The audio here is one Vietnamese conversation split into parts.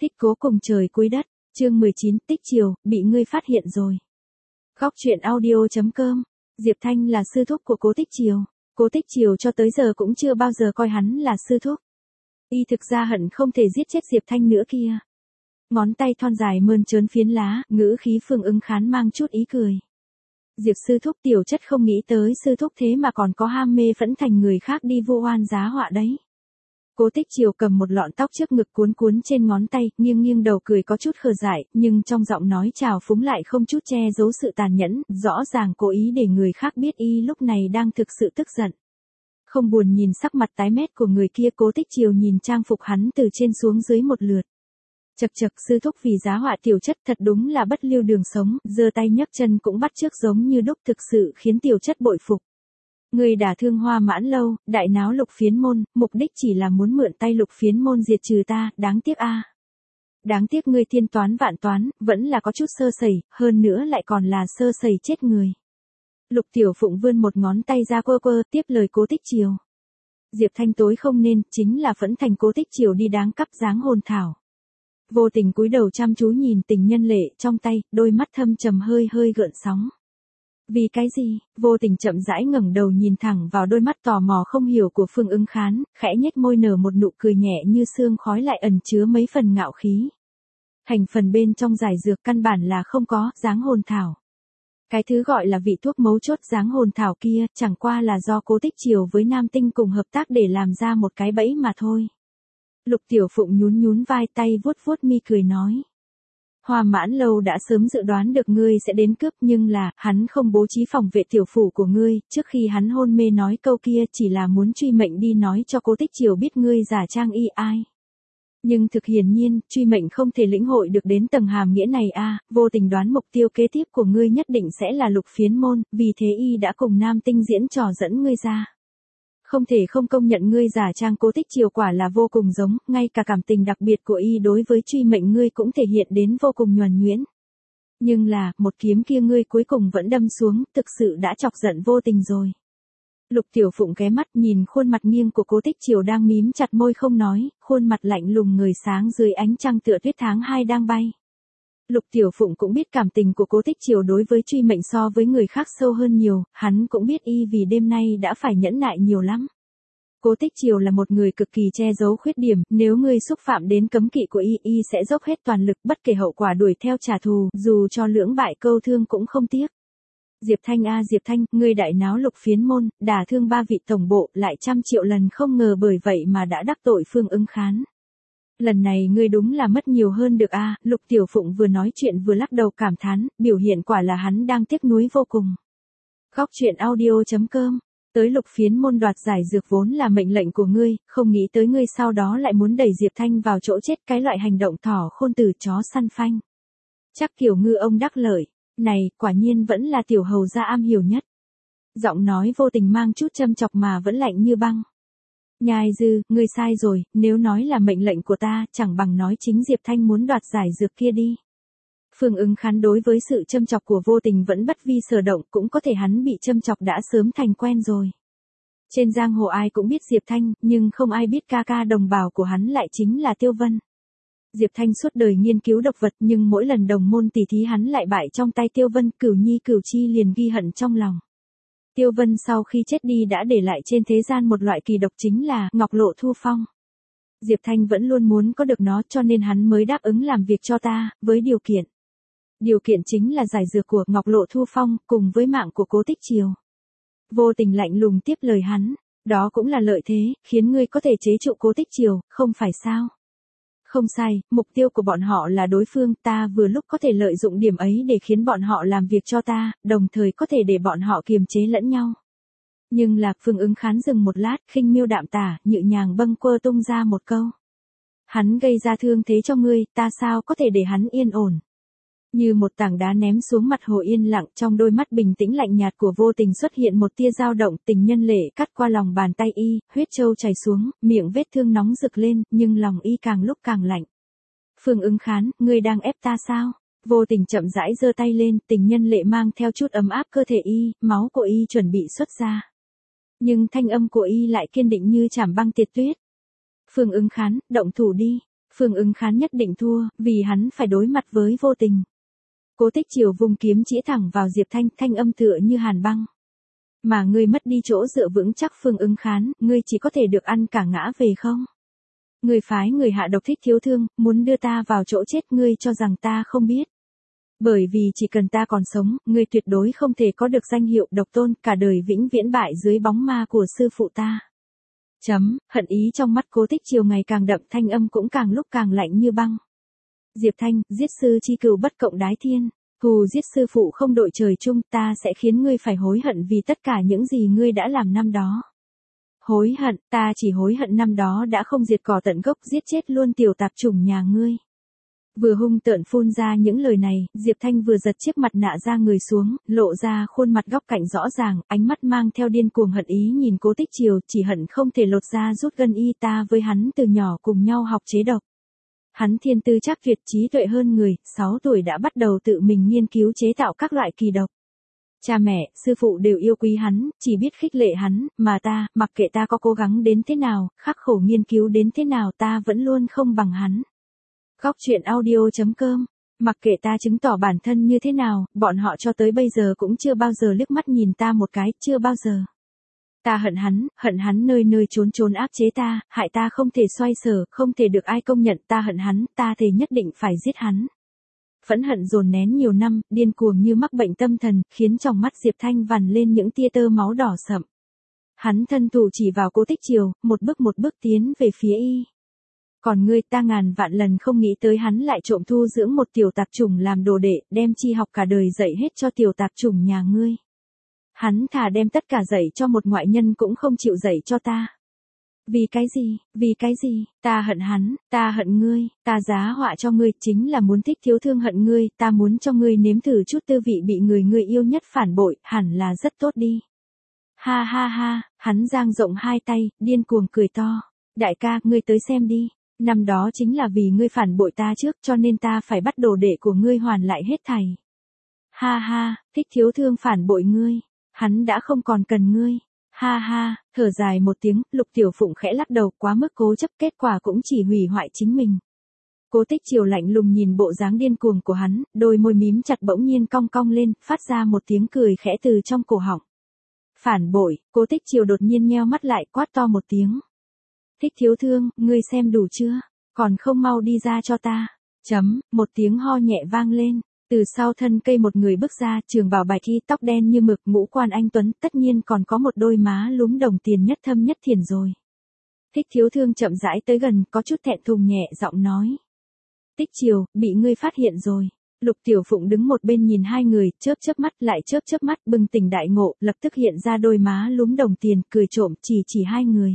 Thích cố cùng trời cuối đất, chương 19, tích chiều, bị ngươi phát hiện rồi. Góc truyện audio.com, Diệp Thanh là sư thúc của Cố Tích Chiều. Cố Tích Chiều cho tới giờ cũng chưa bao giờ coi hắn là sư thúc. Y thực ra hận không thể giết chết Diệp Thanh nữa kia. Ngón tay thon dài mơn trớn phiến lá, ngữ khí Phương Ứng Khán mang chút ý cười. Diệp sư thúc tiểu chất không nghĩ tới sư thúc thế mà còn có ham mê phẫn thành người khác đi vu oan giá họa đấy. Cố Tích Chiều cầm một lọn tóc trước ngực cuốn cuốn trên ngón tay, nghiêng nghiêng đầu cười có chút khờ dại, nhưng trong giọng nói trào phúng lại không chút che giấu sự tàn nhẫn, rõ ràng cố ý để người khác biết y lúc này đang thực sự tức giận. Không buồn nhìn sắc mặt tái mét của người kia, Cố Tích Chiều nhìn trang phục hắn từ trên xuống dưới một lượt. Chậc chậc, sư thúc vì giá họa tiểu chất thật đúng là bất lưu đường sống, giơ tay nhấc chân cũng bắt chước giống như đúc, thực sự khiến tiểu chất bội phục. Người đả thương Hoa Mãn Lâu, đại náo Lục Phiến môn, mục đích chỉ là muốn mượn tay Lục Phiến môn diệt trừ ta, đáng tiếc a. Đáng tiếc ngươi thiên toán vạn toán, vẫn là có chút sơ sẩy, hơn nữa lại còn là sơ sẩy chết người. Lục Tiểu Phụng vươn một ngón tay ra quơ quơ, tiếp lời Cố Tích Chiều. Diệp Thanh tối không nên, chính là phẫn thành Cố Tích Chiều đi đáng cắp dáng hồn thảo. Vô tình cúi đầu chăm chú nhìn tình nhân lệ trong tay, đôi mắt thâm trầm hơi hơi gợn sóng. Vì cái gì? Vô tình chậm rãi ngẩng đầu nhìn thẳng vào đôi mắt tò mò không hiểu của Phương Ứng Khán, khẽ nhếch môi nở một nụ cười nhẹ như sương khói lại ẩn chứa mấy phần ngạo khí. Thành phần bên trong giải dược căn bản là không có, dáng hồn thảo. Cái thứ gọi là vị thuốc mấu chốt dáng hồn thảo kia, chẳng qua là do Cố Tích Chiều với Nam Tinh cùng hợp tác để làm ra một cái bẫy mà thôi. Lục Tiểu Phụng nhún nhún vai, tay vuốt vuốt mi cười nói. Hoa Mãn Lâu đã sớm dự đoán được ngươi sẽ đến cướp, nhưng là, hắn không bố trí phòng vệ tiểu phủ của ngươi, trước khi hắn hôn mê nói câu kia chỉ là muốn truy mệnh đi nói cho Cố Tích Chiều biết ngươi giả trang y ai. Nhưng thực hiển nhiên, truy mệnh không thể lĩnh hội được đến tầng hàm nghĩa này a, vô tình đoán mục tiêu kế tiếp của ngươi nhất định sẽ là Lục Phiến môn, vì thế y đã cùng Nam Tinh diễn trò dẫn ngươi ra. Không thể không công nhận ngươi giả trang Cố Tích Chiều quả là vô cùng giống, ngay cả cảm tình đặc biệt của y đối với truy mệnh ngươi cũng thể hiện đến vô cùng nhuần nhuyễn. Nhưng là, một kiếm kia ngươi cuối cùng vẫn đâm xuống, thực sự đã chọc giận vô tình rồi. Lục Tiểu Phụng ghé mắt nhìn khuôn mặt nghiêng của Cố Tích Chiều đang mím chặt môi không nói, khuôn mặt lạnh lùng ngời sáng dưới ánh trăng tựa tuyết tháng 2 đang bay. Lục Tiểu Phụng cũng biết cảm tình của Cố Tích Chiều đối với truy mệnh so với người khác sâu hơn nhiều, hắn cũng biết y vì đêm nay đã phải nhẫn nại nhiều lắm. Cố Tích Chiều là một người cực kỳ che giấu khuyết điểm, nếu ngươi xúc phạm đến cấm kỵ của y sẽ dốc hết toàn lực bất kể hậu quả đuổi theo trả thù, dù cho lưỡng bại câu thương cũng không tiếc. Diệp Thanh a Diệp Thanh, ngươi đại náo Lục Phiến môn, đả thương 3 vị tổng bộ, lại 100 triệu lần không ngờ bởi vậy mà đã đắc tội Phương Ứng Khán. Lần này ngươi đúng là mất nhiều hơn được a. Lục Tiểu Phụng vừa nói chuyện vừa lắc đầu cảm thán, biểu hiện quả là hắn đang tiếc nuối vô cùng. Góc truyện audio.com, tới Lục Phiến môn đoạt giải dược vốn là mệnh lệnh của ngươi, không nghĩ tới ngươi sau đó lại muốn đẩy Diệp Thanh vào chỗ chết, cái loại hành động thỏ khôn từ chó săn phanh. Chắc kiểu ngư ông đắc lợi, này, quả nhiên vẫn là tiểu hầu gia am hiểu nhất. Giọng nói vô tình mang chút châm chọc mà vẫn lạnh như băng. Nhai Dư, ngươi sai rồi, nếu nói là mệnh lệnh của ta, chẳng bằng nói chính Diệp Thanh muốn đoạt giải dược kia đi. Phương Ứng Khán đối với sự châm chọc của vô tình vẫn bất vi sở động, cũng có thể hắn bị châm chọc đã sớm thành quen rồi. Trên giang hồ ai cũng biết Diệp Thanh, nhưng không ai biết ca ca đồng bào của hắn lại chính là Tiêu Vân. Diệp Thanh suốt đời nghiên cứu độc vật, nhưng mỗi lần đồng môn tỉ thí hắn lại bại trong tay Tiêu Vân, Cửu Nhi Cửu Chi liền ghi hận trong lòng. Tiêu Vân sau khi chết đi đã để lại trên thế gian một loại kỳ độc chính là Ngọc Lộ Thu Phong. Diệp Thanh vẫn luôn muốn có được nó cho nên hắn mới đáp ứng làm việc cho ta, với điều kiện. Điều kiện chính là giải dược của Ngọc Lộ Thu Phong cùng với mạng của Cố Tích Chiều. Vô tình lạnh lùng tiếp lời hắn, đó cũng là lợi thế, khiến ngươi có thể chế trụ Cố Tích Chiều, không phải sao? Không sai, mục tiêu của bọn họ là đối phương, ta vừa lúc có thể lợi dụng điểm ấy để khiến bọn họ làm việc cho ta, đồng thời có thể để bọn họ kiềm chế lẫn nhau. Nhưng là, Phương Ứng Khán dừng một lát, khinh miêu đạm tả, nhự nhàng bâng quơ tung ra một câu. Hắn gây ra thương thế cho ngươi, ta sao có thể để hắn yên ổn. Như một tảng đá ném xuống mặt hồ yên lặng, trong đôi mắt bình tĩnh lạnh nhạt của vô tình xuất hiện một tia dao động, tình nhân lệ cắt qua lòng bàn tay y, huyết châu chảy xuống, miệng vết thương nóng rực lên, nhưng lòng y càng lúc càng lạnh. Phương Ứng Khán, ngươi đang ép ta sao? Vô tình chậm rãi giơ tay lên, tình nhân lệ mang theo chút ấm áp cơ thể y, máu của y chuẩn bị xuất ra. Nhưng thanh âm của y lại kiên định như chảm băng tiệt tuyết. Phương Ứng Khán, động thủ đi. Phương Ứng Khán nhất định thua, vì hắn phải đối mặt với vô tình. Cố Tích Triều vùng kiếm chĩa thẳng vào Diệp Thanh, thanh âm tựa như hàn băng. Mà ngươi mất đi chỗ dựa vững chắc Phương Ứng Khán, ngươi chỉ có thể được ăn cả ngã về không? Ngươi phái người hạ độc Thích Thiếu Thương, muốn đưa ta vào chỗ chết, ngươi cho rằng ta không biết. Bởi vì chỉ cần ta còn sống, ngươi tuyệt đối không thể có được danh hiệu độc tôn, cả đời vĩnh viễn bại dưới bóng ma của sư phụ ta. Hận ý trong mắt Cố Tích Triều ngày càng đậm, thanh âm cũng càng lúc càng lạnh như băng. Diệp Thanh, giết sư chi cừu bất cộng đái thiên. Thù giết sư phụ không đội trời chung, ta sẽ khiến ngươi phải hối hận vì tất cả những gì ngươi đã làm năm đó. Hối hận, ta chỉ hối hận năm đó đã không diệt cỏ tận gốc, giết chết luôn tiểu tạp chủng nhà ngươi. Vừa hung tợn phun ra những lời này, Diệp Thanh vừa giật chiếc mặt nạ ra người xuống, lộ ra khuôn mặt góc cạnh rõ ràng, ánh mắt mang theo điên cuồng hận ý nhìn Cố Tích Triều, chỉ hận không thể lột ra rút gân y. Ta với hắn từ nhỏ cùng nhau học chế độc. Hắn thiên tư chắc tuyệt, trí tuệ hơn người, 6 tuổi đã bắt đầu tự mình nghiên cứu chế tạo các loại kỳ độc. Cha mẹ, sư phụ đều yêu quý hắn, chỉ biết khích lệ hắn, mà ta, mặc kệ ta có cố gắng đến thế nào, khắc khổ nghiên cứu đến thế nào, ta vẫn luôn không bằng hắn. Góc truyện audio.com. Mặc kệ ta chứng tỏ bản thân như thế nào, bọn họ cho tới bây giờ cũng chưa bao giờ liếc mắt nhìn ta một cái, chưa bao giờ. Ta hận hắn nơi nơi trốn trốn áp chế ta, hại ta không thể xoay sở, không thể được ai công nhận, ta hận hắn, ta thề nhất định phải giết hắn. Phẫn hận dồn nén nhiều năm, điên cuồng như mắc bệnh tâm thần, khiến trong mắt Diệp Thanh vằn lên những tia tơ máu đỏ sậm. Hắn thân thủ chỉ vào Cố Tích Triều, một bước tiến về phía y. Còn ngươi, ta ngàn vạn lần không nghĩ tới hắn lại trộm thu dưỡng một tiểu tạp chủng làm đồ đệ, đem chi học cả đời dạy hết cho tiểu tạp chủng nhà ngươi. Hắn thà đem tất cả dạy cho một ngoại nhân cũng không chịu dạy cho ta. Vì cái gì, ta hận hắn, ta hận ngươi, ta giá họa cho ngươi, chính là muốn Thích Thiếu Thương hận ngươi, ta muốn cho ngươi nếm thử chút tư vị bị người ngươi yêu nhất phản bội, hẳn là rất tốt đi. Ha ha ha, hắn dang rộng hai tay, điên cuồng cười to. Đại ca, ngươi tới xem đi. Năm đó chính là vì ngươi phản bội ta trước, cho nên ta phải bắt đồ đệ của ngươi hoàn lại hết thảy. Ha ha, Thích Thiếu Thương phản bội ngươi. Hắn đã không còn cần ngươi. Ha ha, thở dài một tiếng, Lục Tiểu Phụng khẽ lắc đầu, quá mức cố chấp, kết quả cũng chỉ hủy hoại chính mình. Cố Tích Triều lạnh lùng nhìn bộ dáng điên cuồng của hắn, đôi môi mím chặt bỗng nhiên cong cong lên, phát ra một tiếng cười khẽ từ trong cổ họng. Phản bội, Cố Tích Triều đột nhiên nheo mắt lại, quát to một tiếng. Thích Thiếu Thương, ngươi xem đủ chưa? Còn không mau đi ra cho ta. Một tiếng ho nhẹ vang lên. Từ sau thân cây một người bước ra, trường bào bạch y, tóc đen như mực, ngũ quan anh tuấn, tất nhiên còn có một đôi má lúm đồng tiền nhất thâm nhất thiền rồi. Thích Thiếu Thương chậm rãi tới gần, có chút thẹn thùng nhẹ giọng nói. Tích Triều, bị ngươi phát hiện rồi. Lục Tiểu Phụng đứng một bên nhìn hai người, chớp mắt lại chớp mắt, bừng tỉnh đại ngộ, lập tức hiện ra đôi má lúm đồng tiền, cười trộm, chỉ hai người.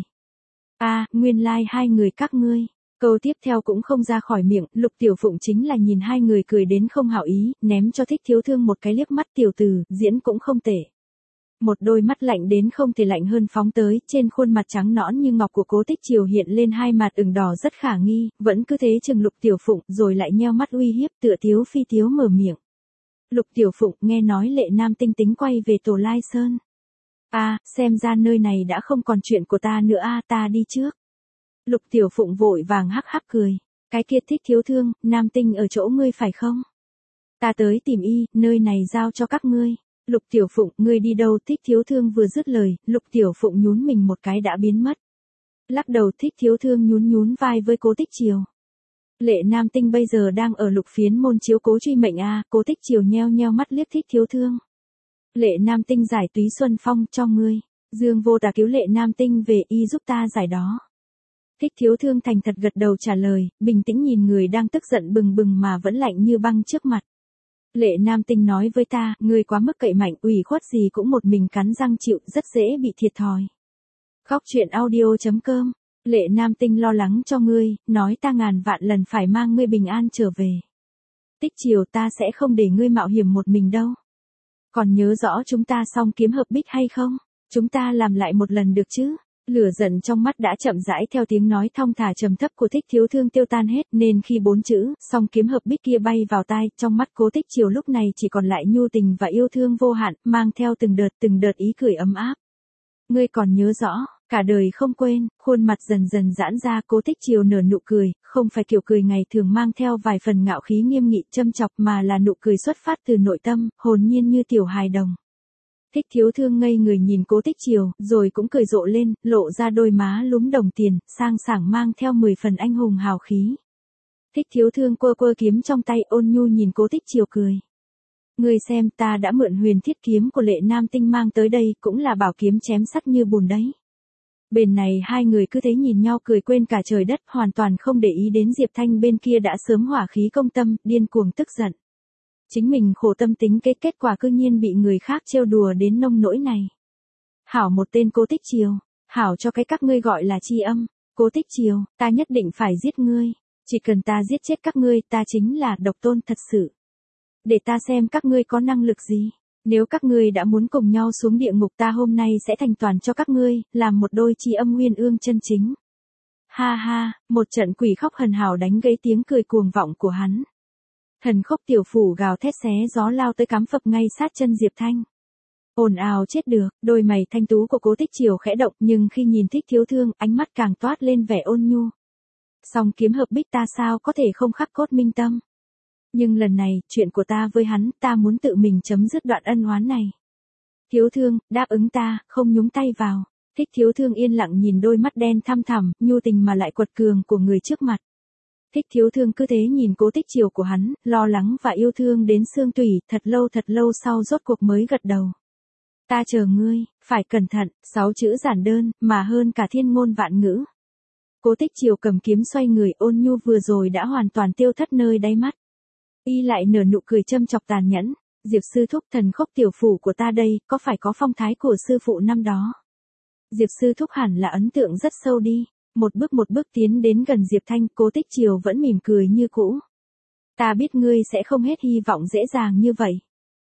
Nguyên lai hai người các ngươi. Câu tiếp theo cũng không ra khỏi miệng, Lục Tiểu Phụng chính là nhìn hai người cười đến không hảo ý, ném cho Thích Thiếu Thương một cái liếc mắt, tiểu tử, diễn cũng không tệ. Một đôi mắt lạnh đến không thể lạnh hơn phóng tới, trên khuôn mặt trắng nõn như ngọc của Cố Tích Triều hiện lên hai mặt ửng đỏ rất khả nghi, vẫn cứ thế chừng Lục Tiểu Phụng, rồi lại nheo mắt uy hiếp, tựa thiếu phi thiếu mở miệng. Lục Tiểu Phụng, nghe nói Lệ Nam Tinh tính quay về Tổ Lai Sơn. Xem ra nơi này đã không còn chuyện của ta nữa, ta đi trước. Lục Tiểu Phụng vội vàng hắc hắc cười. Cái kia Thích Thiếu Thương, Nam Tinh ở chỗ ngươi phải không? Ta tới tìm y, nơi này giao cho các ngươi. Lục Tiểu Phụng, ngươi đi đâu? Thích Thiếu Thương vừa dứt lời, Lục Tiểu Phụng nhún mình một cái đã biến mất. Lắc đầu, Thích Thiếu Thương nhún vai với Cố Tích Triều. Lệ Nam Tinh bây giờ đang ở Lục Phiến môn chiếu cố truy mệnh. Cố Tích Triều nheo mắt liếc Thích Thiếu Thương. Lệ Nam Tinh giải túy xuân phong cho ngươi. Dương Vô Tà cứu Lệ Nam Tinh về, y giúp ta giải đó. Thích Thiếu Thương thành thật gật đầu trả lời, bình tĩnh nhìn người đang tức giận bừng bừng mà vẫn lạnh như băng trước mặt. Lệ Nam Tinh nói với ta, ngươi quá mức cậy mạnh, ủy khuất gì cũng một mình cắn răng chịu, rất dễ bị thiệt thòi. Góc truyện audio.com. Lệ Nam Tinh lo lắng cho ngươi, nói ta ngàn vạn lần phải mang ngươi bình an trở về. Tích Triều, ta sẽ không để ngươi mạo hiểm một mình đâu. Còn nhớ rõ chúng ta song kiếm hợp bích hay không? Chúng ta làm lại một lần được chứ? Lửa giận trong mắt đã chậm rãi theo tiếng nói thong thả trầm thấp của Thích Thiếu Thương tiêu tan hết, nên khi 4 chữ song kiếm hợp bích kia bay vào tai, trong mắt Cố Tích Triều lúc này chỉ còn lại nhu tình và yêu thương vô hạn, mang theo từng đợt ý cười ấm áp. Ngươi còn nhớ rõ, Cả đời không quên, khuôn mặt dần dần giãn ra. Cố Tích Chiều nở nụ cười, không phải kiểu cười ngày thường mang theo vài phần ngạo khí nghiêm nghị châm chọc mà là nụ cười xuất phát từ nội tâm, hồn nhiên như tiểu hài đồng. Thích Thiếu Thương ngây người nhìn Cố Tích Chiều, rồi cũng cười rộ lên, lộ ra đôi má lúm đồng tiền, sang sảng mang theo 10 phần anh hùng hào khí. Thích Thiếu Thương quơ quơ kiếm trong tay, ôn nhu nhìn Cố Tích Chiều cười. Ngươi xem, ta đã mượn huyền thiết kiếm của Lệ Nam Tinh mang tới đây, cũng là bảo kiếm chém sắt như bùn đấy. Bên này hai người cứ thế nhìn nhau cười quên cả trời đất, hoàn toàn không để ý đến Diệp Thanh bên kia đã sớm hỏa khí công tâm, điên cuồng tức giận. Chính mình khổ tâm tính kết quả cư nhiên bị người khác trêu đùa đến nông nỗi này. Hảo một tên Cố Tích Chiều, hảo cho cái các ngươi gọi là tri âm. Cố Tích Chiều, ta nhất định phải giết ngươi. Chỉ cần ta giết chết các ngươi, ta chính là độc tôn thật sự. Để ta xem các ngươi có năng lực gì. Nếu các ngươi đã muốn cùng nhau xuống địa ngục, ta hôm nay sẽ thành toàn cho các ngươi, làm một đôi tri âm nguyên ương chân chính. Ha ha, một trận quỷ khóc hần hào đánh gãy tiếng cười cuồng vọng của hắn. Thần Khốc tiểu phủ gào thét xé gió lao tới cắm phập ngay sát chân Diệp Thanh. Ồn ào chết được, đôi mày thanh tú của Cố Tích Chiều khẽ động, nhưng khi nhìn Thích Thiếu Thương, ánh mắt càng toát lên vẻ ôn nhu. Song kiếm hợp bích ta sao có thể không khắc cốt minh tâm. Nhưng lần này, chuyện của ta với hắn, ta muốn tự mình chấm dứt đoạn ân oán này. Thiếu Thương, đáp ứng ta, không nhúng tay vào. Thích Thiếu Thương yên lặng nhìn đôi mắt đen thăm thẳm, nhu tình mà lại quật cường của người trước mặt. Thích Thiếu Thương cứ thế nhìn Cố Tích Chiều của hắn, lo lắng và yêu thương đến xương tủy, thật lâu sau rốt cuộc mới gật đầu. Ta chờ ngươi, phải cẩn thận, 6 chữ giản đơn, mà hơn cả thiên ngôn vạn ngữ. Cố Tích Chiều cầm kiếm xoay người, ôn nhu vừa rồi đã hoàn toàn tiêu thất nơi đáy mắt. Y lại nở nụ cười châm chọc tàn nhẫn. Diệp sư thúc, Thần Khốc tiểu phủ của ta đây, có phải có phong thái của sư phụ năm đó? Diệp sư thúc hẳn là ấn tượng rất sâu đi. Một bước tiến đến gần Diệp Thanh, Cố Tích Chiều vẫn mỉm cười như cũ. Ta biết ngươi sẽ không hết hy vọng dễ dàng như vậy.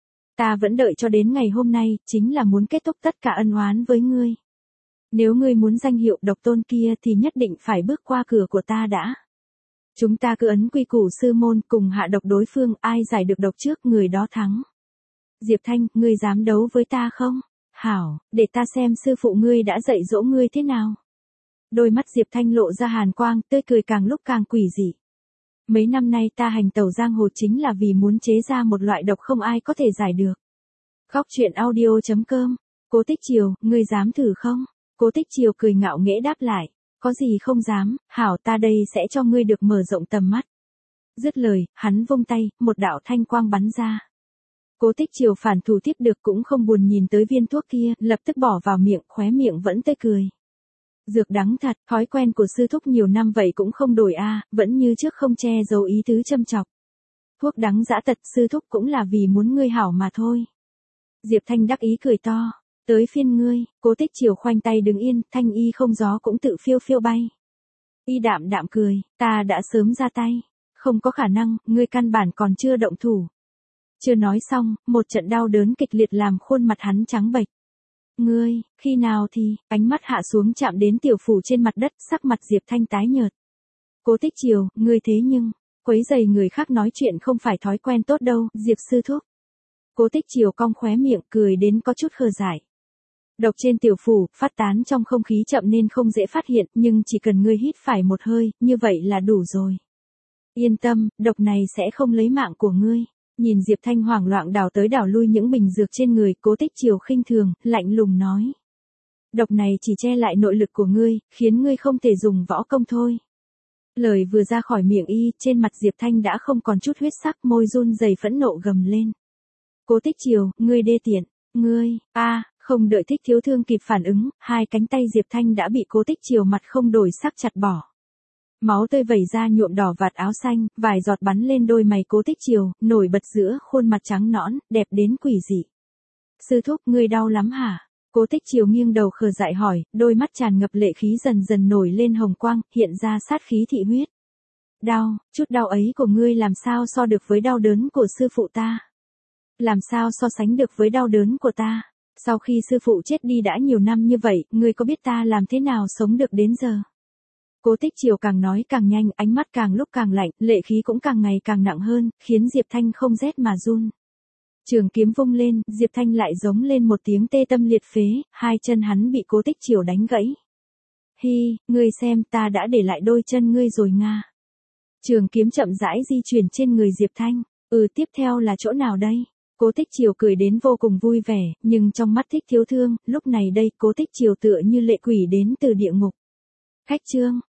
Ta vẫn đợi cho đến ngày hôm nay, chính là muốn kết thúc tất cả ân oán với ngươi. Nếu ngươi muốn danh hiệu độc tôn kia thì nhất định phải bước qua cửa của ta đã. Chúng ta cứ ấn quy củ sư môn, cùng hạ độc đối phương, ai giải được độc trước người đó thắng. Diệp Thanh, ngươi dám đấu với ta không? Hảo, để ta xem sư phụ ngươi đã dạy dỗ ngươi thế nào. Đôi mắt Diệp Thanh lộ ra hàn quang, tươi cười càng lúc càng quỷ dị. Mấy năm nay ta hành tẩu giang hồ chính là vì muốn chế ra một loại độc không ai có thể giải được. Góc truyện audio.com. Cố Tích Chiều, ngươi dám thử không? Cố Tích Chiều cười ngạo nghễ đáp lại. Có gì không dám, hảo, ta đây sẽ cho ngươi được mở rộng tầm mắt. Dứt lời, hắn vung tay, một đạo thanh quang bắn ra. Cố Tích Chiều phản thủ tiếp được cũng không buồn nhìn tới viên thuốc kia, lập tức bỏ vào miệng, khóe miệng vẫn tươi cười. Dược đắng thật, thói quen của sư thúc nhiều năm vậy cũng không đổi a, vẫn như trước không che giấu ý tứ châm chọc. Thuốc đắng dã tật, sư thúc cũng là vì muốn ngươi hảo mà thôi. Diệp Thanh đắc ý cười to. Tới phiên ngươi. Cố Tích Chiều khoanh tay đứng yên, thanh y không gió cũng tự phiêu phiêu bay. Y đạm đạm cười, ta đã sớm ra tay. Không có khả năng, ngươi căn bản còn chưa động thủ. Chưa nói xong, một trận đau đớn kịch liệt làm khuôn mặt hắn trắng bệch. Ngươi, khi nào thì, ánh mắt hạ xuống chạm đến tiểu phủ trên mặt đất, sắc mặt Diệp Thanh tái nhợt. Cố Tích Chiều, ngươi thế nhưng, quấy rầy người khác nói chuyện không phải thói quen tốt đâu, Diệp sư thúc. Cố Tích Chiều cong khóe miệng, cười đến có chút khờ dại. Độc trên tiểu phủ, phát tán trong không khí chậm nên không dễ phát hiện, nhưng chỉ cần ngươi hít phải một hơi, như vậy là đủ rồi. Yên tâm, độc này sẽ không lấy mạng của ngươi. Nhìn Diệp Thanh hoảng loạn đảo tới đảo lui những bình dược trên người, Cố Tích Chiều khinh thường, lạnh lùng nói. Độc này chỉ che lại nội lực của ngươi, khiến ngươi không thể dùng võ công thôi. Lời vừa ra khỏi miệng y, trên mặt Diệp Thanh đã không còn chút huyết sắc, môi run rẩy phẫn nộ gầm lên. Cố Tích Chiều, ngươi đê tiện, ngươi, không đợi Thích Thiếu Thương kịp phản ứng, hai cánh tay Diệp Thanh đã bị Cố Tích Chiều mặt không đổi sắc chặt bỏ. Máu tươi vẩy ra nhuộm đỏ vạt áo xanh, vài giọt bắn lên đôi mày Cố Tích Chiều, nổi bật giữa khuôn mặt trắng nõn, đẹp đến quỷ dị. Sư thúc, ngươi đau lắm hả? Cố Tích Chiều nghiêng đầu khờ dại hỏi, đôi mắt tràn ngập lệ khí dần dần nổi lên hồng quang, hiện ra sát khí thị huyết. Đau, chút đau ấy của ngươi làm sao so được với đau đớn của sư phụ ta? Làm sao so sánh được với đau đớn của ta? Sau khi sư phụ chết đi đã nhiều năm như vậy, ngươi có biết ta làm thế nào sống được đến giờ? Cố Tích Chiều càng nói càng nhanh, ánh mắt càng lúc càng lạnh, lệ khí cũng càng ngày càng nặng hơn, khiến Diệp Thanh không rét mà run. Trường kiếm vung lên, Diệp Thanh lại giống lên một tiếng tê tâm liệt phế, hai chân hắn bị Cố Tích Chiều đánh gãy. Hi, ngươi xem ta đã để lại đôi chân ngươi rồi nga. Trường kiếm chậm rãi di chuyển trên người Diệp Thanh. Tiếp theo là chỗ nào đây? Cố Tích Triều cười đến vô cùng vui vẻ, nhưng trong mắt Thích Thiếu Thương, lúc này đây Cố Tích Triều tựa như lệ quỷ đến từ địa ngục. Khách trương,